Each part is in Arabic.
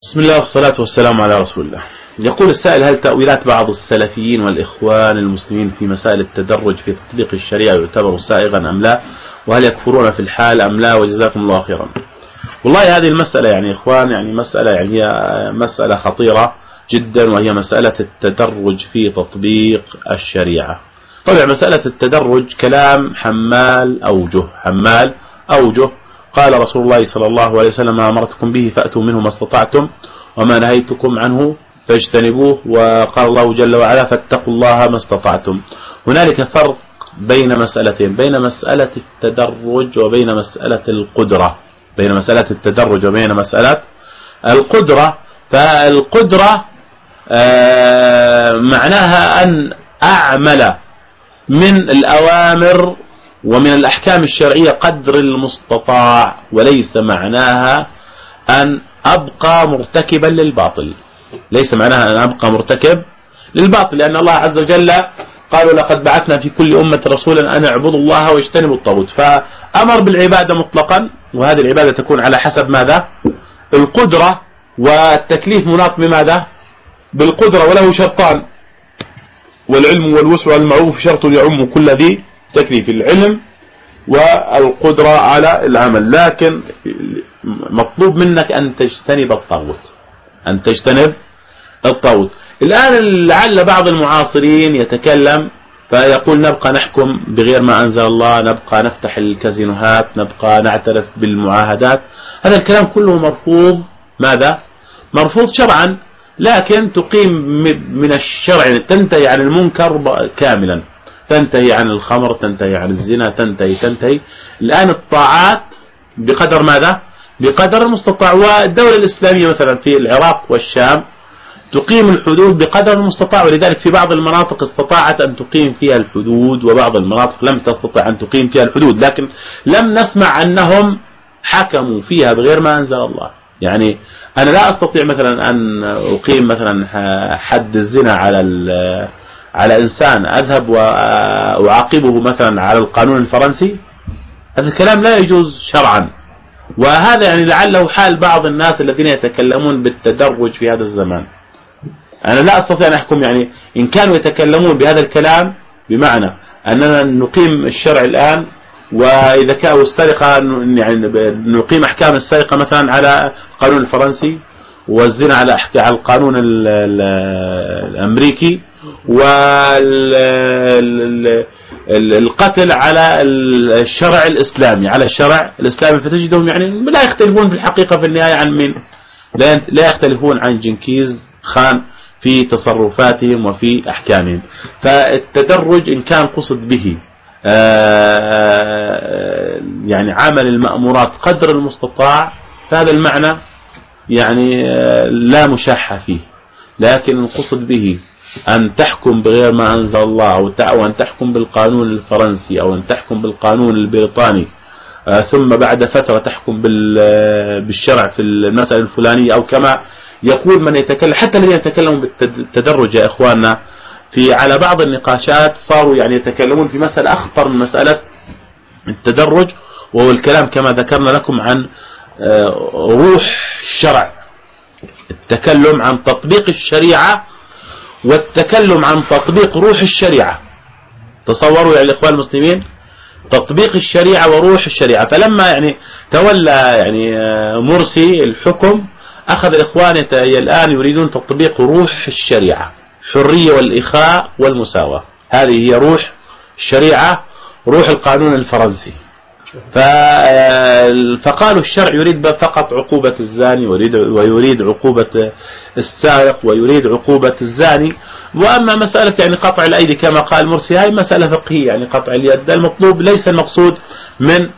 بسم الله والصلاة والسلام على رسول الله. يقول السائل: هل تأويلات بعض السلفيين والإخوان المسلمين في مسائل التدرج في تطبيق الشريعة يعتبر سائغا أم لا؟ وهل يكفرون في الحال أم لا؟ وجزاكم الله خيرا. والله هذه المسألة يعني إخوان مسألة هي مسألة خطيرة جدا، وهي مسألة التدرج في تطبيق الشريعة. طبعا مسألة التدرج كلام حمال أوجه. قال رسول الله صلى الله عليه وسلم: ما أمرتكم به فأتوا منه ما استطعتم وما نهيتكم عنه فاجتنبوه. وقال الله جل وعلا: فاتقوا الله ما استطعتم. هنالك فرق بين مسألتين، بين مسألة التدرج وبين مسألة القدرة. فالقدرة معناها أن أعمل من الأوامر ومن الأحكام الشرعية قدر المستطاع، وليس معناها أن أبقى مرتكبا للباطل. لأن الله عز وجل قالوا: لقد بعثنا في كل أمة رسولا أن اعبدوا الله واجتنبوا الطاغوت. فأمر بالعبادة مطلقا، وهذه العبادة تكون على حسب ماذا؟ القدرة. والتكليف مناط بماذا؟ بالقدرة. وله شرطان: والعلم والوسع والمعروف شرط يعم كل ذي تكليف، العلم والقدرة على العمل. لكن مطلوب منك أن تجتنب الطاغوت. الآن لعل بعض المعاصرين يتكلم فيقول: نبقى نحكم بغير ما أنزل الله، نبقى نفتح الكازينوهات، نبقى نعترف بالمعاهدات. هذا الكلام كله مرفوض. ماذا؟ مرفوض شرعا، لكن تقيم من الشرع، تنتهي عن المنكر كاملا، تنتهي عن الخمر، تنتهي عن الزنا، تنتهي. الآن الطاعات بقدر ماذا؟ بقدر المستطاع. والدولة الإسلامية مثلا في العراق والشام تقيم الحدود بقدر المستطاع، ولذلك في بعض المناطق استطاعت أن تقيم فيها الحدود، وبعض المناطق لم تستطع أن تقيم فيها الحدود. لكن لم نسمع أنهم حكموا فيها بغير ما أنزل الله. يعني أنا لا أستطيع مثلا أن أقيم مثلا حد الزنا على إنسان، أذهب وأعاقبه مثلا على القانون الفرنسي. هذا الكلام لا يجوز شرعا. وهذا لعله حال بعض الناس الذين يتكلمون بالتدرج في هذا الزمان. أنا لا أستطيع أن أحكم، إن كانوا يتكلمون بهذا الكلام بمعنى أننا نقيم الشرع الآن، وإذا كانوا السرقة نقيم أحكام السرقة مثلا على القانون الفرنسي، والزنا على القانون الأمريكي، والقتل على الشرع الإسلامي، فتجدهم لا يختلفون في الحقيقة في النهاية عن من؟ لا يختلفون عن جنكيز خان في تصرفاتهم وفي أحكامهم. فالتدرج إن كان قصد به عمل المأمورات قدر المستطاع، فهذا المعنى لا مشاحة فيه. لكن القصد به أن تحكم بغير ما أنزل الله، أو أن تحكم بالقانون الفرنسي، أو أن تحكم بالقانون البريطاني، ثم بعد فترة تحكم بالشرع في المسألة الفلانية، أو كما يقول من يتكلم. حتى الذين يتكلموا بالتدرج يا إخواننا على بعض النقاشات صاروا يتكلمون في مسألة أخطر من مسألة التدرج، وهو الكلام كما ذكرنا لكم عن روح الشرع، التكلم عن تطبيق الشريعة والتكلم عن تطبيق روح الشريعة. تصوروا يا الإخوان المسلمين، تطبيق الشريعة وروح الشريعة. فلما تولى مرسي الحكم، أخذ الإخوان الآن يريدون تطبيق روح الشريعة، حرية والإخاء والمساواة. هذه هي روح الشريعة، روح القانون الفرنسي. فقالوا الشرع يريد فقط عقوبة الزاني، ويريد عقوبة السارق، ويريد عقوبة الزاني. وأما مسألة قطع الأيدي كما قال مرسي، هاي مسألة فقهية، قطع اليد المطلوب ليس المقصود من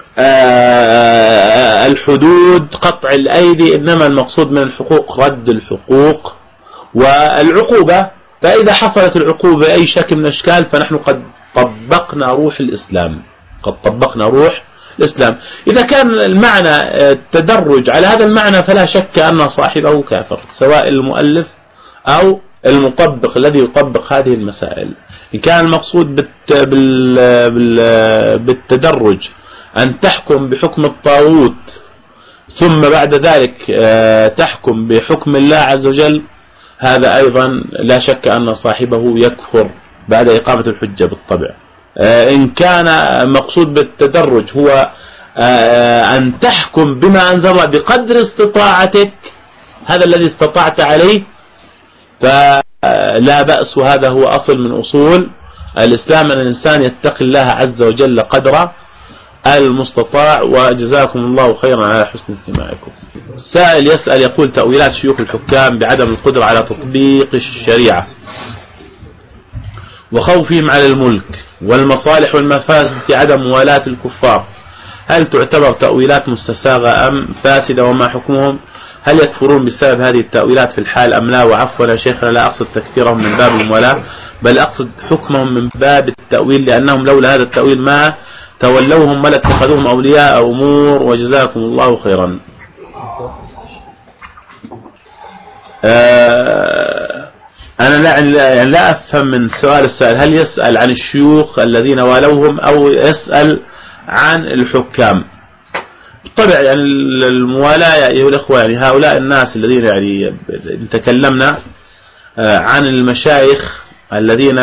الحدود قطع الأيدي، إنما المقصود من الحقوق رد الحقوق والعقوبة. فإذا حصلت العقوبة أي شكل من الأشكال، فنحن قد طبقنا روح الإسلام. إذا كان المعنى التدرج على هذا المعنى، فلا شك أن صاحبه كافر، سواء المؤلف أو المطبق الذي يطبق هذه المسائل. إن كان المقصود بالتدرج أن تحكم بحكم الطاغوت ثم بعد ذلك تحكم بحكم الله عز وجل، هذا أيضا لا شك أن صاحبه يكفر بعد إقامة الحجة بالطبع. إن كان مقصود بالتدرج هو أن تحكم بما أنزل الله بقدر استطاعتك، هذا الذي استطعت عليه، فلا بأس، وهذا هو أصل من أصول الإسلام، أن الإنسان يتقي الله عز وجل قدر المستطاع. وجزاكم الله خيرا على حسن استماعكم. السائل يسأل يقول: تأويلات شيوخ الحكام بعدم القدرة على تطبيق الشريعة وخوفهم على الملك والمصالح والمفاسد في عدم موالاة الكفار، هل تعتبر تأويلات مستساغة أم فاسدة، وما حكمهم؟ هل يكفرون بسبب هذه التأويلات في الحال أم لا؟ وعفوا يا شيخنا، لا أقصد تكفيرهم من باب الموالاة، بل أقصد حكمهم من باب التأويل، لأنهم لولا هذا التأويل ما تولوهم ولا اتخذوهم أولياء أمور. وجزاكم الله خيرا. أنا لا أفهم من سؤال السائل، هل يسأل عن الشيوخ الذين والوهم أو يسأل عن الحكام؟ بالطبع يعني الموالاة يا أيها الأخوة، يعني هؤلاء الناس الذين يعني تكلمنا عن المشايخ الذين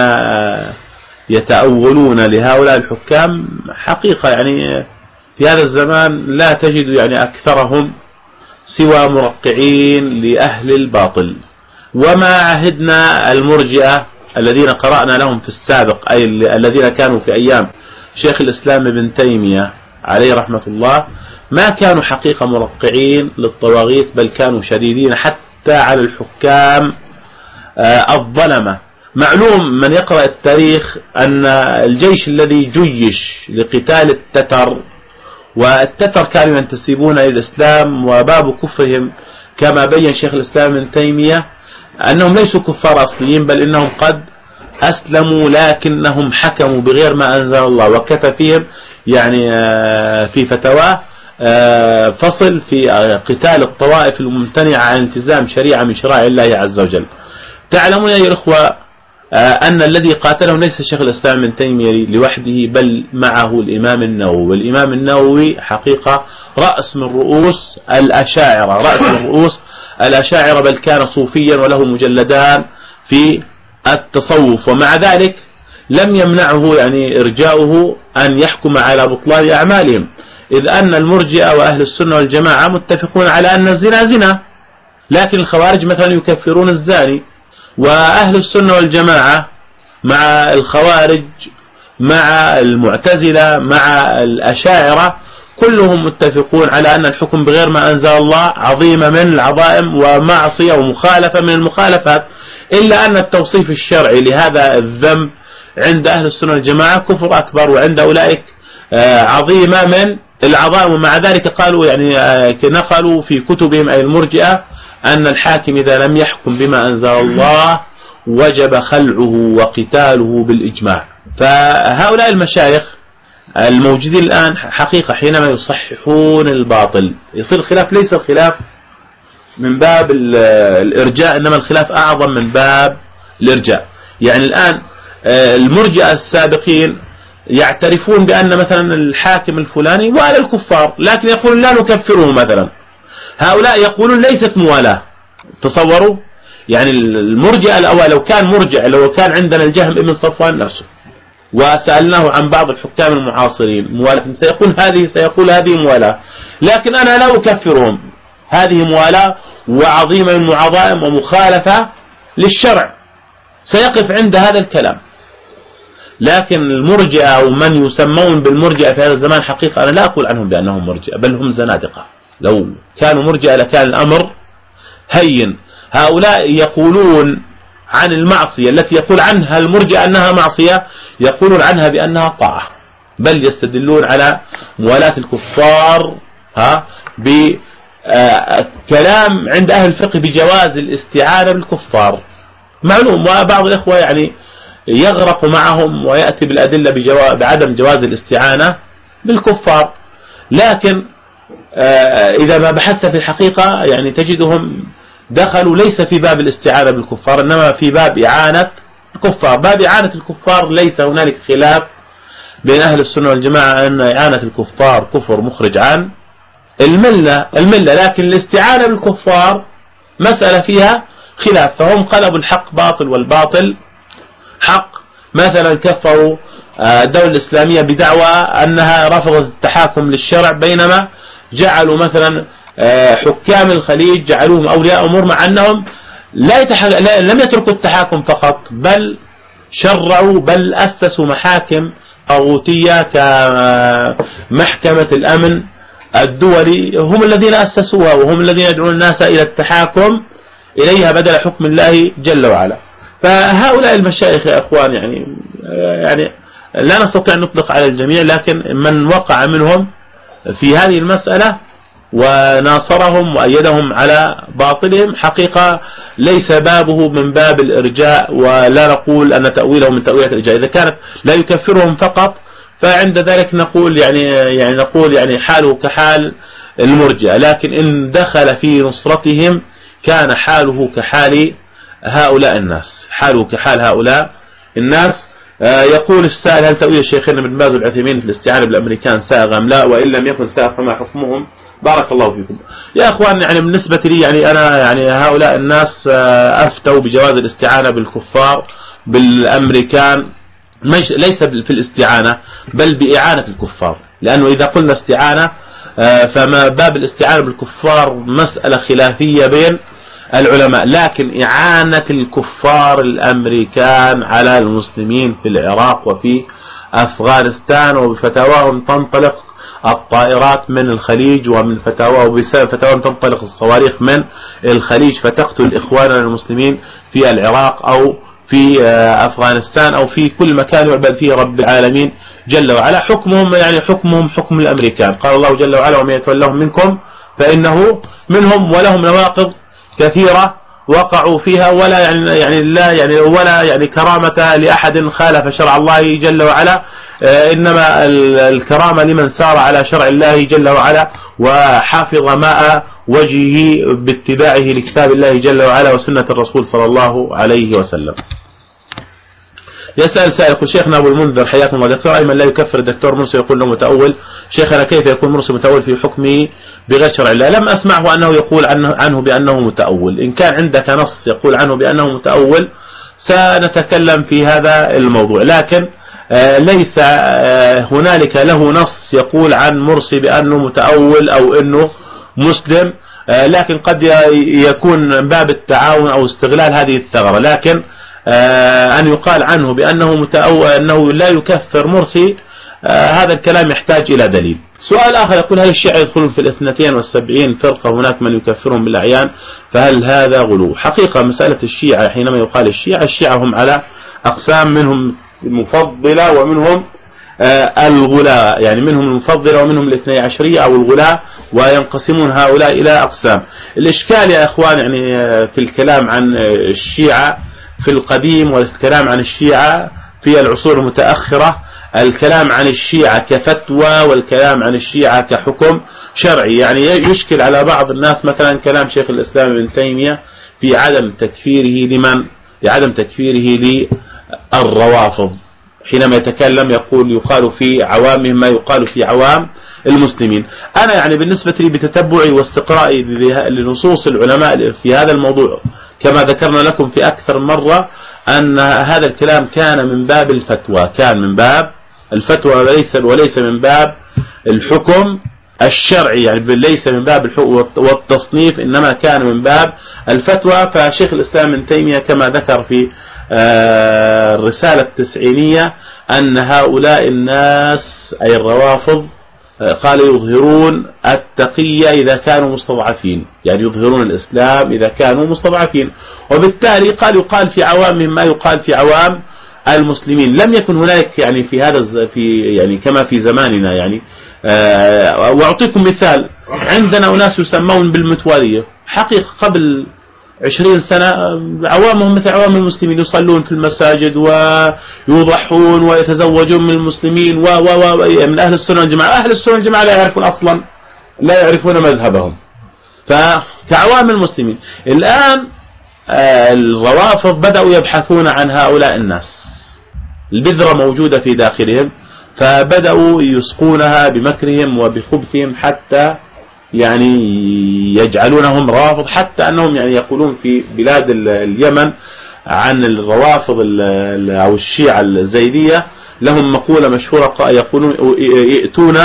يتأولون لهؤلاء الحكام، حقيقة يعني في هذا الزمان لا تجد يعني أكثرهم سوى مرقعين لأهل الباطل. وما عهدنا المرجئة الذين قرأنا لهم في السابق، أي الذين كانوا في أيام شيخ الإسلام ابن تيمية عليه رحمة الله، ما كانوا حقيقة مرقعين للطواغيت، بل كانوا شديدين حتى على الحكام الظلمة. معلوم من يقرأ التاريخ أن الجيش الذي جيش لقتال التتر، والتتر كانوا ينتسبون إلى الإسلام، وباب كفرهم كما بين شيخ الإسلام ابن تيمية أنهم ليسوا كفار أصليين، بل إنهم قد أسلموا لكنهم حكموا بغير ما أنزل الله. وكتب فيهم يعني في فتواه فصل في قتال الطوائف الممتنعة عن التزام شريعة من شرائع الله عز وجل. تعلمون يا الإخوة أن الذي قاتلهم ليس شيخ الإسلام ابن تيمية لوحده، بل معه الإمام النووي. والإمام النووي حقيقة رأس من رؤوس الأشاعرة، رأس من رؤوس الأشاعرة، بل كان صوفيا وله مجلدان في التصوف، ومع ذلك لم يمنعه يعني إرجاؤه أن يحكم على بطلان أعمالهم، إذ أن المرجئة وأهل السنة والجماعة متفقون على أن الزنا زنا، لكن الخوارج مثلا يكفرون الزاني. وأهل السنة والجماعة مع الخوارج مع المعتزلة مع الأشاعرة كلهم متفقون على أن الحكم بغير ما أنزل الله عظيمة من العظائم ومعصية ومخالفة من المخالفات، إلا أن التوصيف الشرعي لهذا الذنب عند أهل السنة والجماعة كفر أكبر، وعند أولئك عظيمة من العظائم. ومع ذلك قالوا يعني نقلوا في كتبهم أي المرجئة أن الحاكم إذا لم يحكم بما أنزل الله وجب خلعه وقتاله بالإجماع. فهؤلاء المشايخ الموجودين الآن حقيقة حينما يصححون الباطل يصير الخلاف ليس الخلاف من باب الإرجاء، إنما الخلاف أعظم من باب الإرجاء. يعني الآن المرجئة السابقين يعترفون بأن مثلا الحاكم الفلاني والى الكفار، لكن يقولون لا نكفره مثلا. هؤلاء يقولون ليست موالاة. تصوروا يعني المرجئة الأول لو كان مرجع، لو كان عندنا الجهم ابن صفوان نفسه وسألناه عن بعض الحكام المعاصرين موالاة، سيقول هذه موالاة، لكن أنا لا أكفرهم، هذه موالاة وعظيمة من عظائم ومخالفة للشرع، سيقف عند هذا الكلام. لكن المرجئة أو من يسمون بالمرجئة في هذا الزمان حقيقة أنا لا أقول عنهم بأنهم مرجئة، بل هم زنادقة. لو كانوا مرجئة لكان الأمر هين. هؤلاء يقولون عن المعصية التي يقول عنها المرجئة أنها معصية، يقولون عنها بأنها طاعة، بل يستدلون على موالاة الكفار بكلام عند أهل الفقه بجواز الاستعانة بالكفار. معلوم، وبعض الإخوة يعني يغرق معهم ويأتي بالأدلة بعدم جواز الاستعانة بالكفار، لكن إذا ما بحثت في الحقيقة يعني تجدهم دخلوا ليس في باب الاستعانة بالكفار، إنما في باب إعانة الكفار. باب إعانة الكفار ليس هنالك خلاف بين أهل السنة والجماعة أن إعانة الكفار كفر مخرج عن الملة، لكن الاستعانة بالكفار مسألة فيها خلاف، فهم قلبوا الحق باطل والباطل حق. مثلا كفروا الدولة الإسلامية بدعوى أنها رفضت التحاكم للشرع، بينما جعلوا مثلا حكام الخليج جعلوهم أولياء أمور، مع أنهم لم يتركوا التحاكم فقط، بل شرعوا، بل أسسوا محاكم طاغوتية كمحكمة الأمن الدولي، هم الذين أسسوها وهم الذين يدعون الناس إلى التحاكم إليها بدل حكم الله جل وعلا. فهؤلاء المشايخ يا أخوان يعني لا نستطيع أن نطلق على الجميع، لكن من وقع منهم في هذه المسألة وناصرهم وأيدهم على باطلهم حقيقة ليس بابه من باب الإرجاء، ولا نقول أن تأويله من تأويلات الإرجاء. إذا كانت لا يكفرهم فقط فعند ذلك نقول يعني حاله كحال المرجئة، لكن إن دخل في نصرتهم كان حاله كحال هؤلاء الناس، حاله كحال هؤلاء الناس. يقول السائل: هل تأويل الشيخين ابن باز والعثيمين في الاستعانة بالأمريكان سائغ أم لا؟ وإن لم يكن سائغ فما حكمهم؟ بارك الله فيكم. يا أخوان، يعني بالنسبة لي يعني أنا يعني هؤلاء الناس أفتوا بجواز الاستعانة بالكفار بالأمريكان، ليس في الاستعانة بل بإعانة الكفار، لأنه إذا قلنا استعانة فما باب الاستعانة بالكفار مسألة خلافية بين العلماء، لكن إعانة الكفار الأمريكان على المسلمين في العراق وفي أفغانستان، وبفتاواهم تنطلق الطائرات من الخليج، ومن وبسبب فتاواهم تنطلق الصواريخ من الخليج فتقتل إخواننا المسلمين في العراق أو في أفغانستان أو في كل مكان يعبد فيه رب العالمين جل وعلا. حكمهم يعني حكمهم حكم الأمريكان. قال الله جل وعلا: ومن يتولهم منكم فإنه منهم، ولهم نواقض كثيرة وقعوا فيها، ولا ولا كرامة لأحد خالف شرع الله جل وعلا، إنما الكرامة لمن سار على شرع الله جل وعلا وحافظ ماء وجهه باتباعه لكتاب الله جل وعلا وسنة الرسول صلى الله عليه وسلم. يسأل سائل: يقول: شيخنا أبو المنذر حياكم الله دكتور أيمن لا يكفر الدكتور مرسي يقول له متأول، شيخنا كيف يكون مرسي متأول في حكمه بغير شرع الله؟ لم أسمعه أنه يقول عنه بأنه متأول. إن كان عندك نص يقول عنه بأنه متأول سنتكلم في هذا الموضوع، لكن ليس هنالك له نص يقول عن مرسي بأنه متأول أو أنه مسلم، لكن قد يكون من باب التعاون أو استغلال هذه الثغرة، لكن أن يقال عنه بأنه متأول أنه لا يكفر مرسي هذا الكلام يحتاج إلى دليل. سؤال آخر يقول: هل الشيعة يدخلون في 72 فرقة؟ هناك من يكفرهم بالأعيان، فهل هذا غلو؟ حقيقة مسألة الشيعة حينما يقال الشيعة هم على أقسام، منهم المفضلة ومنهم الغلاء، يعني منهم المفضلة ومنهم الاثني عشرية أو الغلاء، وينقسمون هؤلاء إلى أقسام. الإشكال يا أخوان يعني في الكلام عن الشيعة في القديم والكلام عن الشيعة في العصور المتأخرة، الكلام عن الشيعة كفتوى والكلام عن الشيعة كحكم شرعي، يعني يشكل على بعض الناس مثلا كلام شيخ الإسلام ابن تيمية في عدم تكفيره للروافض، حينما يتكلم يقال في عوامهم ما يقال في عوام المسلمين. أنا يعني بالنسبة لي بتتبعي واستقرائي لنصوص العلماء في هذا الموضوع كما ذكرنا لكم في أكثر مرة أن هذا الكلام كان من باب الفتوى، وليس من باب الحكم الشرعي، يعني ليس من باب الحكم والتصنيف، إنما كان من باب الفتوى. فشيخ الإسلام ابن تيمية كما ذكر في الرسالة التسعينية أن هؤلاء الناس أي الروافض قال يظهرون التقية إذا كانوا مستضعفين، يعني يظهرون الإسلام إذا كانوا مستضعفين، وبالتالي يقال في عوامهم ما يقال في عوام المسلمين. لم يكن هناك يعني يعني كما في زماننا يعني وأعطيكم مثال: عندنا أناس يسمون بالمتوالية، حقيقة قبل 20 سنة عوامهم مثل عوام المسلمين، يصلون في المساجد ويضحون ويتزوجون من المسلمين من أهل السنة والجماعة. أهل السنة والجماعة لا يعرفون أصلا، لا يعرفون مذهبهم، فكعوام المسلمين. الآن الروافض بدأوا يبحثون عن هؤلاء الناس، البذرة موجودة في داخلهم، فبدأوا يسقونها بمكرهم وبخبثهم حتى يعني يجعلونهم روافض، حتى أنهم يعني يقولون في بلاد اليمن عن الروافض أو الشيعة الزيدية لهم مقولة مشهورة يقولون ائتون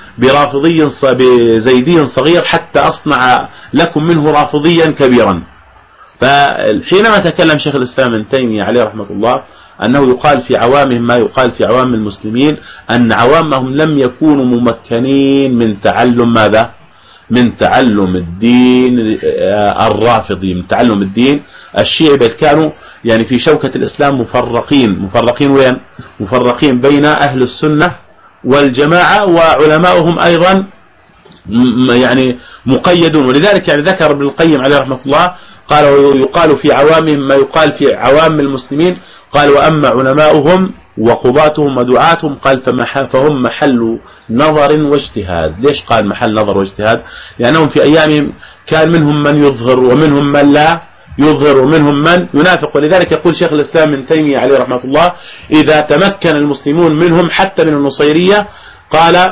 بزيدي صغير حتى أصنع لكم منه رافضيا كبيرا. فحينما تكلم شيخ الإسلام ابن تيمية عليه رحمة الله أنه يقال في عوامهم ما يقال في عوام المسلمين، أن عوامهم لم يكونوا ممكنين من تعلم ماذا؟ من تعلم الدين الرافضي، من تعلم الدين الشيعي، بل كانوا يعني في شوكة الإسلام مفرقين وين؟ مفرقين بين أهل السنة والجماعة، وعلماؤهم أيضا يعني مقيدون. ولذلك يعني ذكر ابن القيم عليه رحمة الله قال ويقال في عوامهم ما يقال في عوام المسلمين، قال وأما علماؤهم وقضاتهم ودعاتهم قال فهم محل نظر واجتهاد. ليش قال محل نظر واجتهاد؟ لأنهم في أيامهم كان منهم من يظهر ومنهم من لا يظهر ومنهم من ينافق. ولذلك يقول شيخ الإسلام ابن تيمية عليه رحمة الله إذا تمكن المسلمون منهم حتى من النصيرية قال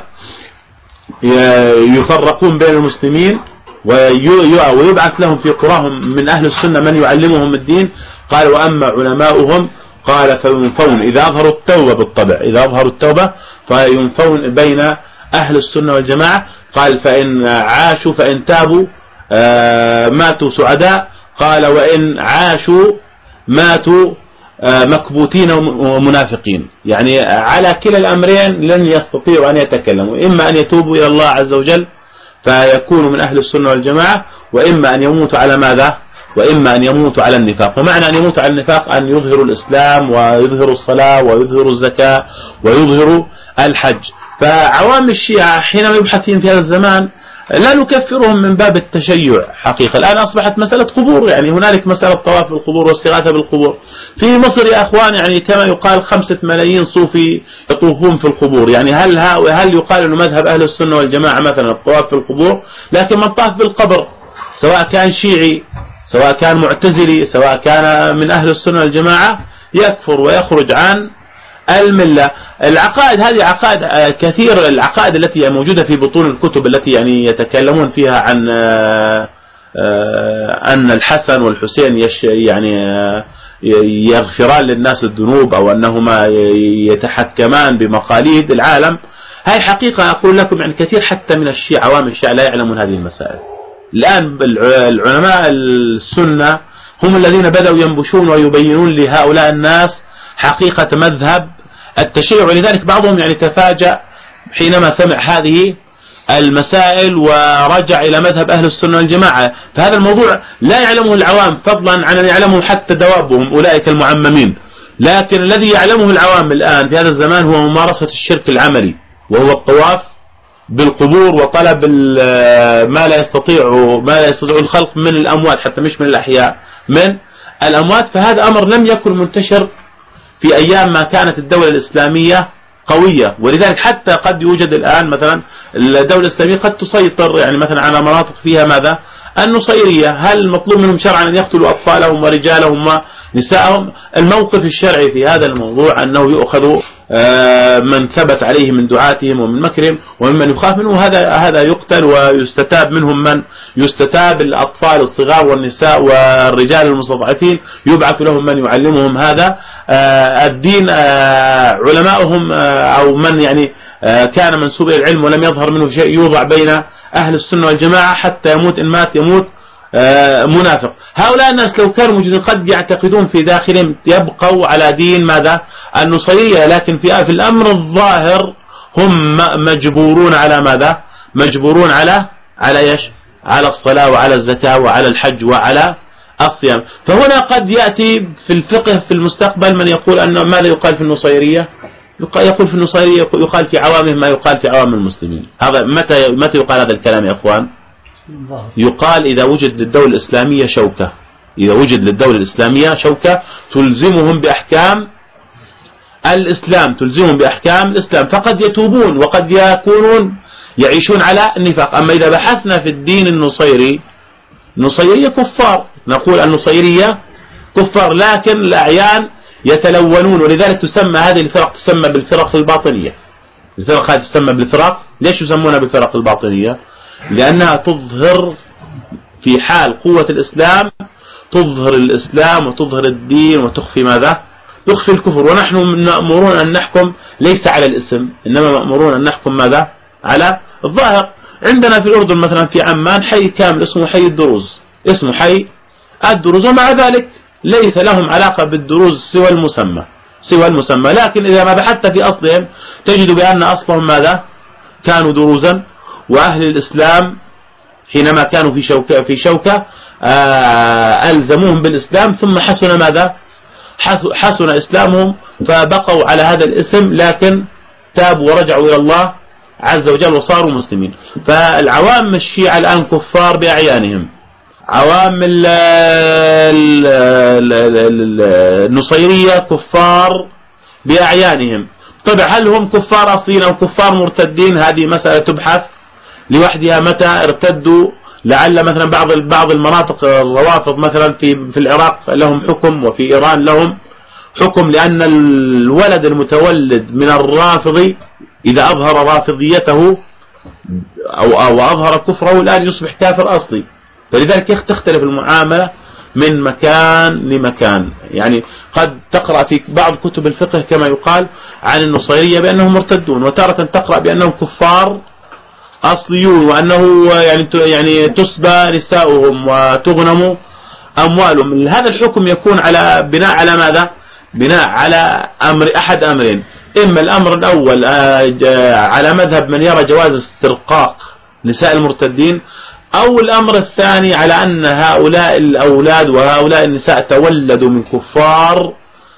يفرقون بين المسلمين ويبعث لهم في قراهم من أهل السنة من يعلمهم الدين. قال وأما علماؤهم قال فينفون إذا أظهروا التوبة، بالطبع إذا أظهروا التوبة فينفون بين أهل السنة والجماعة. قال فإن عاشوا فإن تابوا ماتوا سعداء، قال وإن عاشوا ماتوا مكبوتين ومنافقين. يعني على كلا الأمرين لن يستطيعوا أن يتكلموا، إما أن يتوبوا إلى الله عز وجل فيكونوا من أهل السنة والجماعة، وإما أن يموتوا على ماذا؟ وإما أن يموتوا على النفاق. ومعنى أن يموتوا على النفاق أن يظهروا الإسلام ويظهروا الصلاة ويظهروا الزكاة ويظهروا الحج. فعوام الشيعة حينما يبحثون في هذا الزمان لا نكفرهم من باب التشيع حقيقة. الآن أصبحت مسألة قبور، يعني هنالك مسألة طواف بالقبور واستغاثة بالقبور. في مصر يا أخوان يعني كما يقال 5 ملايين صوفي يطوفون في القبور. يعني هل يقال أنه مذهب أهل السنة والجماعة مثلا الطواف في القبور؟ لكن من طاف بالقبر سواء كان شيعي سواء كان معتزلي سواء كان من أهل السنة والجماعة يكفر ويخرج عن الملة. العقائد هذه عقائد كثير، العقائد التي موجودة في بطون الكتب التي يعني يتكلمون فيها عن أن الحسن والحسين يعني يغفران للناس الذنوب أو أنهما يتحكمان بمقاليد العالم. هاي حقيقة أقول لكم يعني كثير حتى من الشيعة عوام الشيعة لا يعلمون هذه المسائل. الآن العلماء السنة هم الذين بدأوا ينبشون ويبينون لهؤلاء الناس حقيقة مذهب التشيع. ولذلك بعضهم يعني تفاجأ حينما سمع هذه المسائل ورجع إلى مذهب أهل السنة والجماعة. فهذا الموضوع لا يعلمه العوام، فضلا عن أن يعلمه حتى دوابهم أولئك المعممين. لكن الذي يعلمه العوام الآن في هذا الزمان هو ممارسة الشرك العملي، وهو الطواف بالقبور وطلب ما لا يستطيع الخلق من الأموات، حتى مش من الأحياء، من الأموات. فهذا أمر لم يكن منتشر في أيام ما كانت الدولة الإسلامية قوية. ولذلك حتى قد يوجد الآن مثلا الدولة الإسلامية قد تسيطر يعني مثلا على مناطق فيها ماذا؟ النصيرية. هل المطلوب منهم شرعا أن يقتلوا أطفالهم ورجالهم ونساءهم؟ الموقف الشرعي في هذا الموضوع أنه يؤخذ من ثبت عليه من دعاتهم ومن مكرهم وممن يخاف منه، هذا يقتل ويستتاب منهم من يستتاب. الأطفال الصغار والنساء والرجال المستضعفين يبعث لهم من يعلمهم هذا الدين. علماؤهم أو من يعني كان منسوب إلى العلم ولم يظهر منه شيء يوضع بين أهل السنة والجماعة حتى يموت، إن مات يموت منافق. هؤلاء الناس لو كانوا موجودين قد يعتقدون في داخلهم يبقوا على دين ماذا؟ النصيرية، لكن في الأمر الظاهر هم مجبورون على ماذا؟ مجبورون على إيش؟ على الصلاة وعلى الزكاة وعلى الحج وعلى الصيام. فهنا قد يأتي في الفقه في المستقبل من يقول أن ماذا يقال في النصيرية؟ يقول في النصيرية يقال في عوامهم ما يقال في عوام المسلمين. هذا متى يقال هذا الكلام يا إخوان؟ يقال إذا وجد للدولة الإسلامية شوكة، إذا وجد للدولة الإسلامية شوكة تلزمهم بأحكام الإسلام، تلزمهم بأحكام الإسلام، فقد يتوبون وقد يكونون يعيشون على النفاق. أما إذا بحثنا في الدين النصيري، النصيرية كفار، نقول النصيرية كفار، لكن الأعيان يتلونون. ولذلك تسمى هذه الفرق تسمى بالفرق الباطنية. الفرق هذه تسمى بالفرق. ليش يسمونها بالفرق الباطنية؟ لأنها تظهر في حال قوة الإسلام، تظهر الإسلام وتظهر الدين وتخفي ماذا؟ تخفي الكفر. ونحن مأمورون أن نحكم ليس على الاسم، إنما مأمورون أن نحكم ماذا؟ على الظاهر. عندنا في الأردن مثلا في عمان حي كامل اسمه حي الدروز، اسمه حي الدروز، ومع ذلك ليس لهم علاقة بالدروز سوى المسمى. لكن إذا ما بحثت في أصلهم تجد بأن أصلهم ماذا؟ كانوا دروزا، وأهل الإسلام حينما كانوا في شوكة ألزموهم بالإسلام، ثم حسن ماذا؟ حسن إسلامهم فبقوا على هذا الاسم، لكن تابوا ورجعوا إلى الله عز وجل وصاروا مسلمين. فالعوام الشيعة الآن كفار بأعيانهم، عوام النصيرية كفار بأعيانهم. طبعا هل هم كفار أصليين أو كفار مرتدين؟ هذه مسألة تبحث لوحدها. متى ارتدوا؟ لعل مثلا بعض المناطق الروافض مثلا في العراق لهم حكم، وفي إيران لهم حكم، لأن الولد المتولد من الرافضي إذا أظهر رافضيته أو أظهر كفره الآن يصبح كافر أصلي. فلذلك تختلف المعاملة من مكان لمكان. يعني قد تقرأ في بعض كتب الفقه كما يقال عن النصيرية بأنهم مرتدون، وتارة تقرأ بأنهم كفار أصليون، وأنه يعني تسبى نساؤهم وتغنم أموالهم. هذا الحكم يكون بناء على ماذا؟ بناء على أحد أمرين. إما الأمر الأول على مذهب من يرى جواز استرقاق نساء المرتدين، أو الأمر الثاني على أن هؤلاء الأولاد وهؤلاء النساء تولدوا من كفار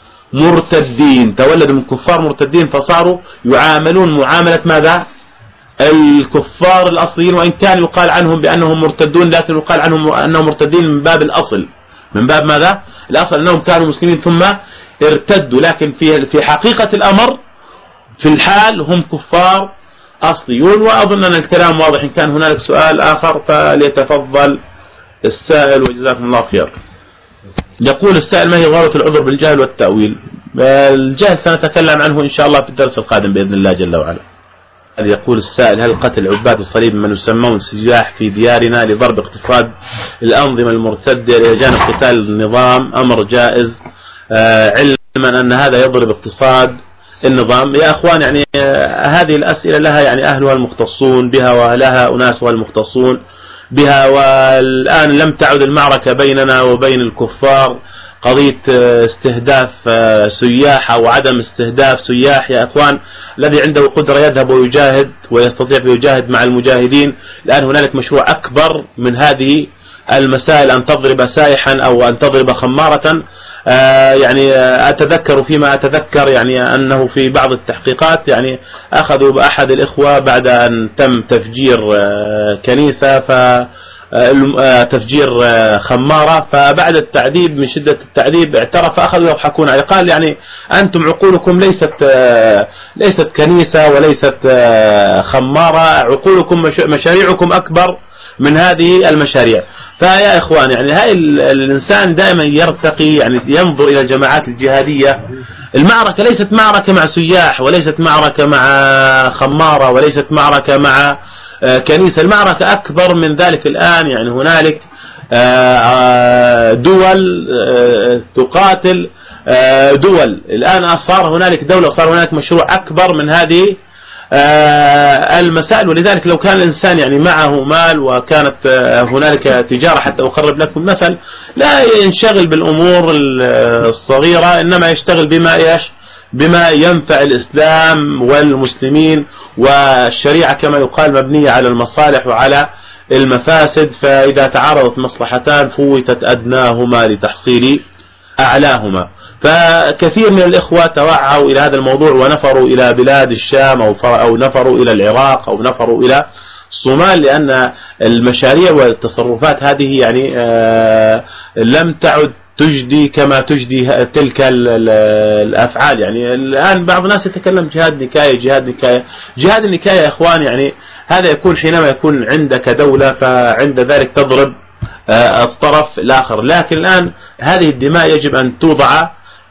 مرتدين، فصاروا يعاملون معاملة ماذا؟ الكفار الأصليين، وإن كان يقال عنهم بأنهم مرتدون، لكن يقال عنهم أنهم مرتدين من باب الأصل، من باب ماذا؟ الأصل أنهم كانوا مسلمين ثم ارتدوا، لكن في حقيقة الأمر في الحال هم كفار أصليون. وأظن أن الكلام واضح. إن كان هنالك سؤال آخر فليتفضل السائل وجزاكم الله خير. يقول السائل: ما هي غاية العذر بالجهل والتأويل؟ الجهل سنتكلم عنه إن شاء الله في الدرس القادم بإذن الله جل وعلا. يقول السائل: هل قتل عباد الصليب من يسمون سياح في ديارنا لضرب اقتصاد الأنظمة المرتدة إلى جانب قتال النظام أمر جائز، علما أن هذا يضرب اقتصاد النظام؟ يا أخوان، يعني هذه الأسئلة لها يعني أهلها المختصون بها، ولها أناسها المختصون بها. والآن لم تعد المعركة بيننا وبين الكفار قضية استهداف سياح أو عدم استهداف سياح. يا أخوان، الذي عنده قدرة يذهب ويجاهد ويستطيع يجاهد مع المجاهدين. الآن هنالك مشروع أكبر من هذه المسائل، أن تضرب سائحا أو أن تضرب خمارة. يعني أتذكر فيما أتذكر يعني أنه في بعض التحقيقات يعني أخذوا بأحد الإخوة بعد أن تم تفجير كنيسة تفجير خمارة، فبعد التعذيب من شدة التعذيب اعترف، فأخذوا يضحكون عليه. قال: يعني أنتم عقولكم ليست كنيسة وليست خمارة، عقولكم مشاريعكم أكبر من هذه المشاريع. فيا إخوان، يعني هاي الإنسان دائما يرتقي، يعني ينظر إلى الجماعات الجهادية. المعركة ليست معركة مع سياح، وليست معركة مع خمارة، وليست معركة مع كنيسة. المعركة أكبر من ذلك. الآن يعني هنالك دول تقاتل دول. الآن صار هنالك دولة، صار هنالك مشروع أكبر من هذه المسائل. ولذلك لو كان الإنسان يعني معه مال وكانت هنالك تجارة، حتى أقرب لكم مثل، لا ينشغل بالأمور الصغيرة، إنما يشتغل بما ينفع الإسلام والمسلمين. والشريعة كما يقال مبنية على المصالح وعلى المفاسد، فإذا تعارضت مصلحتان فوتت أدناهما لتحصيل أعلاهما. فكثير من الإخوة توعوا إلى هذا الموضوع ونفروا إلى بلاد الشام أو نفروا إلى العراق أو نفروا إلى الصومال، لأن المشاريع والتصرفات هذه يعني لم تعد تجدي كما تجدي تلك الأفعال. يعني الآن بعض الناس يتكلم جهاد النكاية يا إخوان، يعني هذا يكون حينما يكون عندك دولة، فعند ذلك تضرب الطرف الآخر. لكن الآن هذه الدماء يجب أن توضع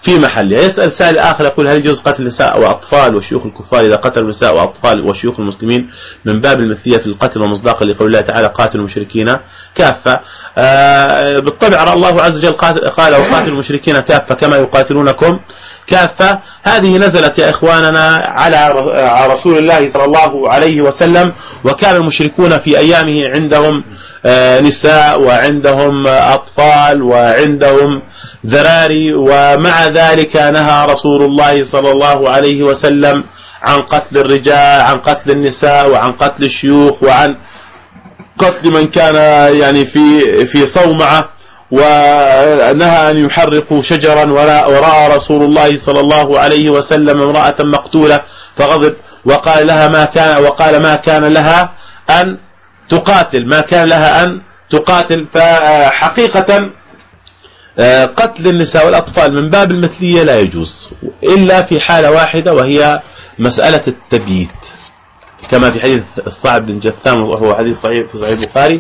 في محله. يسأل سائل آخر يقول هل يجوز قتل النساء وأطفال وشيوخ الكفار إذا قتلوا النساء وأطفال وشيوخ المسلمين من باب المثلية في القتل ومصداقا لقول الله تعالى قاتل المشركين كافة. بالطبع الله عز وجل قال وقاتل المشركين كافة كما يقاتلونكم كافة. هذه نزلت يا إخواننا على رسول الله صلى الله عليه وسلم، وكان المشركون في أيامه عندهم نساء وعندهم أطفال وعندهم ذراري، ومع ذلك نهى رسول الله صلى الله عليه وسلم عن قتل الرجال، عن قتل النساء، وعن قتل الشيوخ، وعن قتل من كان يعني في صومعة، ونهى أن يحرقوا شجرا. ورأى رسول الله صلى الله عليه وسلم امرأة مقتولة فغضب وقال ما كان لها أن تقاتل، ما كان لها أن تقاتل. فحقيقة قتل النساء والأطفال من باب المثلية لا يجوز إلا في حالة واحدة، وهي مسألة التبييت، كما في حديث الصعب بن جثام وهو حديث صحيح في صحيح البخاري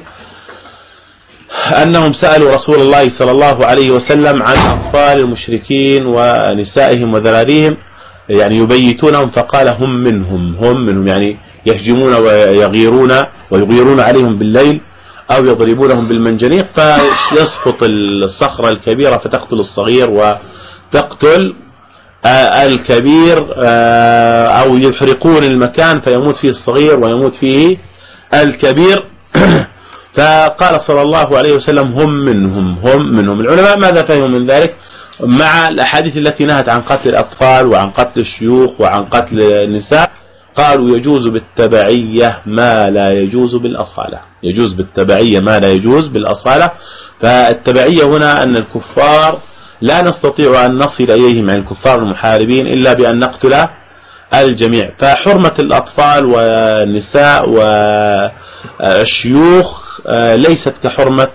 أنهم سألوا رسول الله صلى الله عليه وسلم عن أطفال المشركين ونسائهم وذراريهم، يعني يبيتونهم، فقال هم منهم يعني يهجمون ويغيرون عليهم بالليل أو يضربونهم بالمنجنيق فيسقط الصخرة الكبيرة فتقتل الصغير وتقتل الكبير، أو يحرقون المكان فيموت فيه الصغير ويموت فيه الكبير. فقال صلى الله عليه وسلم هم منهم. العلماء ماذا فهموا من ذلك؟ مع الأحاديث التي نهت عن قتل الأطفال وعن قتل الشيوخ وعن قتل النساء، قالوا يجوز بالتبعية ما لا يجوز بالأصالة، يجوز بالتبعية ما لا يجوز بالأصالة. فالتبعية هنا أن الكفار لا نستطيع أن نصل إليهم عن الكفار المحاربين إلا بأن نقتل الجميع. فحرمة الأطفال والنساء والشيوخ ليست كحرمة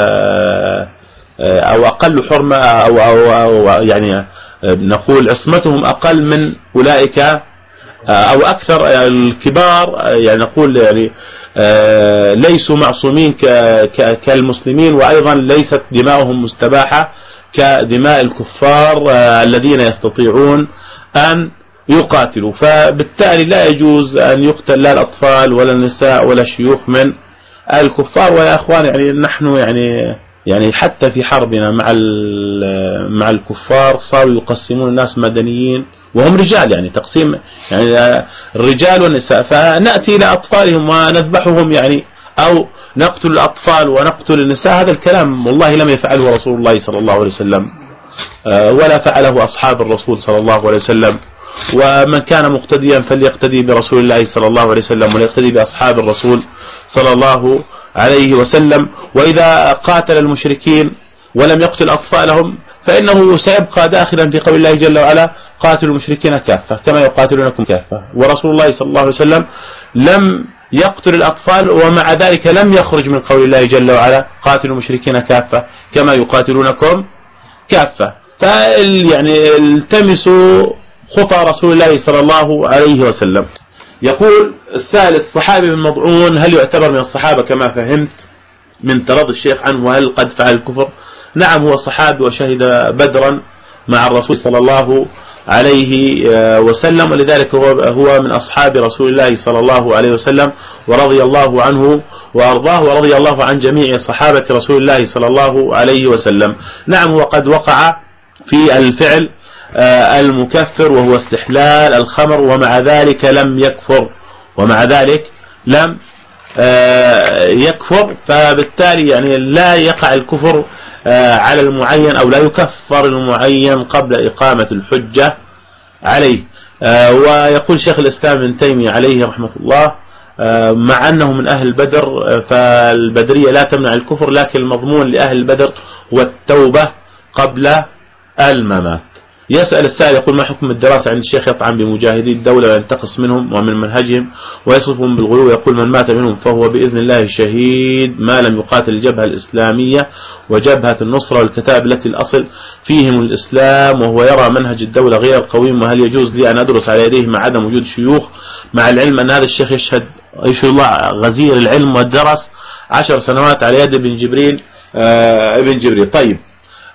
أو أقل حرمة أو يعني نقول عصمتهم أقل من أولئك أو أكثر. الكبار يعني نقول يعني ليسوا معصومين كالمسلمين، وأيضا ليست دماؤهم مستباحة كدماء الكفار الذين يستطيعون أن يقاتلوا. فبالتالي لا يجوز أن يقتل لا الأطفال ولا النساء ولا الشيوخ من الكفار. ويا أخوان يعني نحن يعني حتى في حربنا مع الكفار صاروا يقسمون الناس مدنيين وهم رجال، يعني تقسيم يعني الرجال والنساء، فنأتي إلى أطفالهم ونذبحهم يعني، أو نقتل الأطفال ونقتل النساء. هذا الكلام والله لم يفعله رسول الله صلى الله عليه وسلم ولا فعله أصحاب الرسول صلى الله عليه وسلم. ومن كان مقتديا فليقتدي برسول الله صلى الله عليه وسلم وليقتدي بأصحاب الرسول صلى الله عليه وسلم. وإذا قاتل المشركين ولم يقتل أطفالهم فإنه سيبقى داخلا في قول الله جل وعلا قاتلوا المشركين كافة كما يقاتلونكم كافة. ورسول الله صلى الله عليه وسلم لم يقتل الأطفال ومع ذلك لم يخرج من قول الله جل وعلا قاتلوا المشركين كافة كما يقاتلونكم كافة. يعني التمسوا خطى رسول الله صلى الله عليه وسلم. يقول السائل الصحابي بن مضعون هل يعتبر من الصحابة كما فهمت من ترضي الشيخ عنه، وهل قد فعل الكفر؟ نعم هو صحابي وشهد بدرا مع الرسول صلى الله عليه وسلم، ولذلك هو من أصحاب رسول الله صلى الله عليه وسلم ورضي الله عنه وأرضاه ورضي الله عن جميع صحابة رسول الله صلى الله عليه وسلم. نعم هو قد وقع في الفعل المكفر وهو استحلال الخمر، ومع ذلك لم يكفر، ومع ذلك لم يكفر. فبالتالي يعني لا يقع الكفر على المعين أو لا يكفر المعين قبل إقامة الحجة عليه. ويقول شيخ الإسلام ابن تيمية عليه رحمة الله مع أنه من أهل بدر فالبدرية لا تمنع الكفر، لكن المضمون لأهل بدر هو التوبة قبل الممات. يسأل السائل يقول ما حكم الدراسة عند الشيخ يطعن بمجاهدي الدولة وينتقص منهم ومن منهجهم ويصفهم بالغلو، يقول من مات منهم فهو بإذن الله شهيد ما لم يقاتل الجبهة الإسلامية وجبهة النصرة والكتائب التي الأصل فيهم الإسلام، وهو يرى منهج الدولة غير قويم، وهل يجوز لي أن أدرس على يديه مع عدم وجود شيوخ، مع العلم أن هذا الشيخ يشهد الله غزير العلم والدرس 10 سنوات على يد ابن جبريل. طيب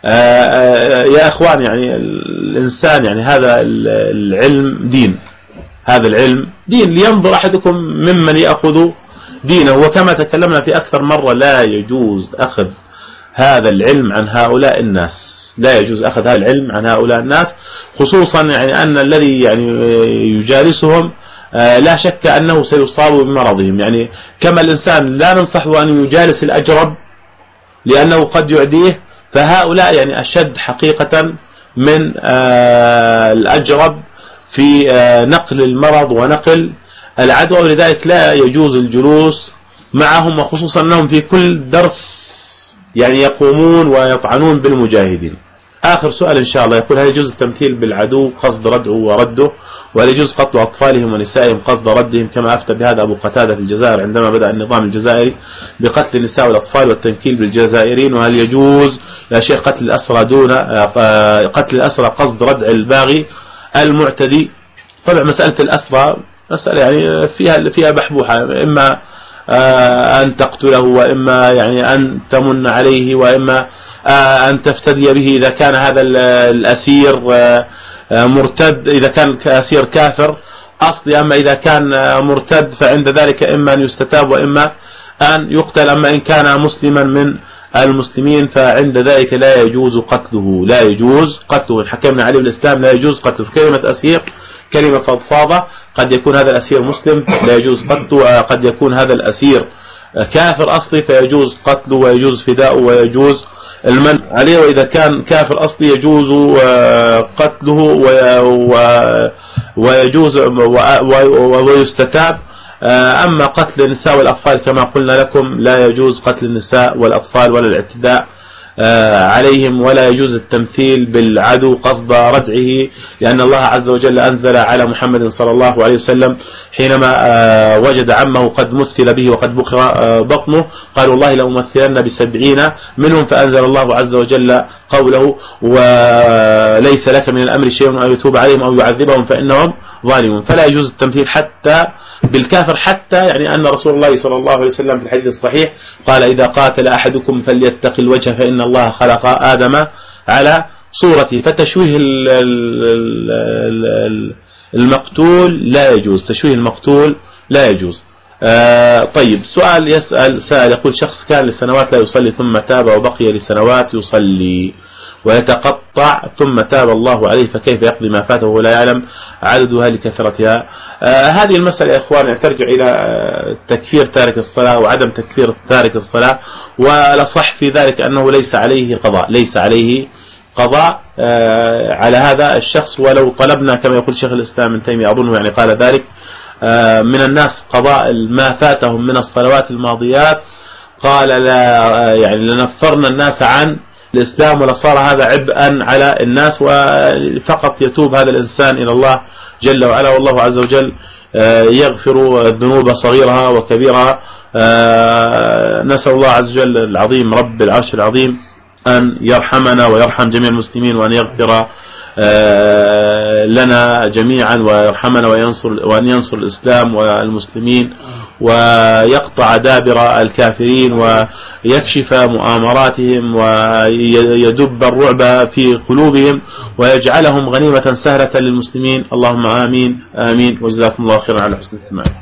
يا أخوان يعني الإنسان يعني هذا العلم دين، هذا العلم دين، لينظر أحدكم ممن يأخذ دينه. وكما تكلمنا في أكثر مرة لا يجوز أخذ هذا العلم عن هؤلاء الناس، لا يجوز أخذ هذا العلم عن هؤلاء الناس، خصوصا يعني أن الذي يعني يجالسهم لا شك أنه سيصاب بمرضهم. يعني كما الإنسان لا ننصحه أن يجالس الأجرب لأنه قد يعديه، فهؤلاء يعني أشد حقيقة من الأجرب في نقل المرض ونقل العدوى، ولذلك لا يجوز الجلوس معهم، وخصوصا أنهم في كل درس يعني يقومون ويطعنون بالمجاهدين. آخر سؤال إن شاء الله يقول: هل يجوز التمثيل بالعدو قصد ردعه ورده؟ وهل يجوز قتل أطفالهم ونسائهم قصد ردهم كما أفتى بهذا أبو قتادة في الجزائر عندما بدأ النظام الجزائري بقتل النساء والأطفال والتنكيل بالجزائريين؟ وهل يجوز يا شيخ قتل الأسرى دون قتل الأسرى قصد ردع الباغي المعتدي؟ طبعا مسألة الأسرى مسألة يعني فيها بحبوحة، إما أن تقتله، وإما يعني أن تمن عليه، وإما أن تفتدي به إذا كان هذا الأسير مرتد، إذا كان أسير كافر أصلي. أما إذا كان مرتد فعند ذلك إما أن يستتاب وإما أن يقتل. أما إن كان مسلما من المسلمين فعند ذلك لا يجوز قتله، لا يجوز قتله. حكمنا عليه بالإسلام لا يجوز قتله. كلمة أسير كلمة فضفاضة، قد يكون هذا الأسير مسلم لا يجوز قتله، قد يكون هذا الأسير كافر أصلي فيجوز قتله ويجوز فداؤه ويجوز المنع عليه. وإذا كان كافر أصلي يجوز قتله ويجوز ويستتاب. أما قتل النساء والأطفال كما قلنا لكم لا يجوز قتل النساء والأطفال ولا الاعتداء عليهم، ولا يجوز التمثيل بالعدو قصد ردعه، لأن الله عز وجل أنزل على محمد صلى الله عليه وسلم حينما وجد عمه قد مثل به وقد بخر بطنه، قال والله لأمثلن ب70 منهم، فأنزل الله عز وجل قوله: وليس لك من الأمر شيء أو يتوب عليهم أو يعذبهم فإنهم ظالمون. فلا يجوز التمثيل حتى بالكافر، حتى يعني أن رسول الله صلى الله عليه وسلم في الحديث الصحيح قال: إذا قاتل أحدكم فليتق الوجه فإن الله خلق آدم على صورته. فتشويه المقتول لا يجوز، تشويه المقتول لا يجوز. طيب، سؤال يسأل سائل يقول: شخص كان لسنوات لا يصلي ثم تاب وبقي لسنوات يصلي ويتقطع ثم تاب الله عليه، فكيف يقضي ما فاته ولا يعلم عددها لكثرتها؟ هذه المسألة يا إخوان ترجع إلى تكفير تارك الصلاة وعدم تكفير تارك الصلاة، والأصح في ذلك أنه ليس عليه قضاء، ليس عليه قضاء على هذا الشخص. ولو طلبنا كما يقول شيخ الإسلام ابن تيمية أظنه يعني قال ذلك من الناس قضاء ما فاتهم من الصلوات الماضيات، قال لا يعني لنفرنا الناس عن الإسلام ولصار هذا عبئا على الناس، وفقط يتوب هذا الإنسان إلى الله جل وعلا، والله عز وجل يغفر الذنوب صغيرها وكبيرها. نسأل الله عز وجل العظيم رب العرش العظيم أن يرحمنا ويرحم جميع المسلمين، وأن يغفر لنا جميعا ويرحمنا وأن ينصر الإسلام والمسلمين، ويقطع دابر الكافرين ويكشف مؤامراتهم ويدب الرعب في قلوبهم ويجعلهم غنيمة سهلة للمسلمين. اللهم آمين آمين، وجزاكم الله خيرا على حسن الاستماع.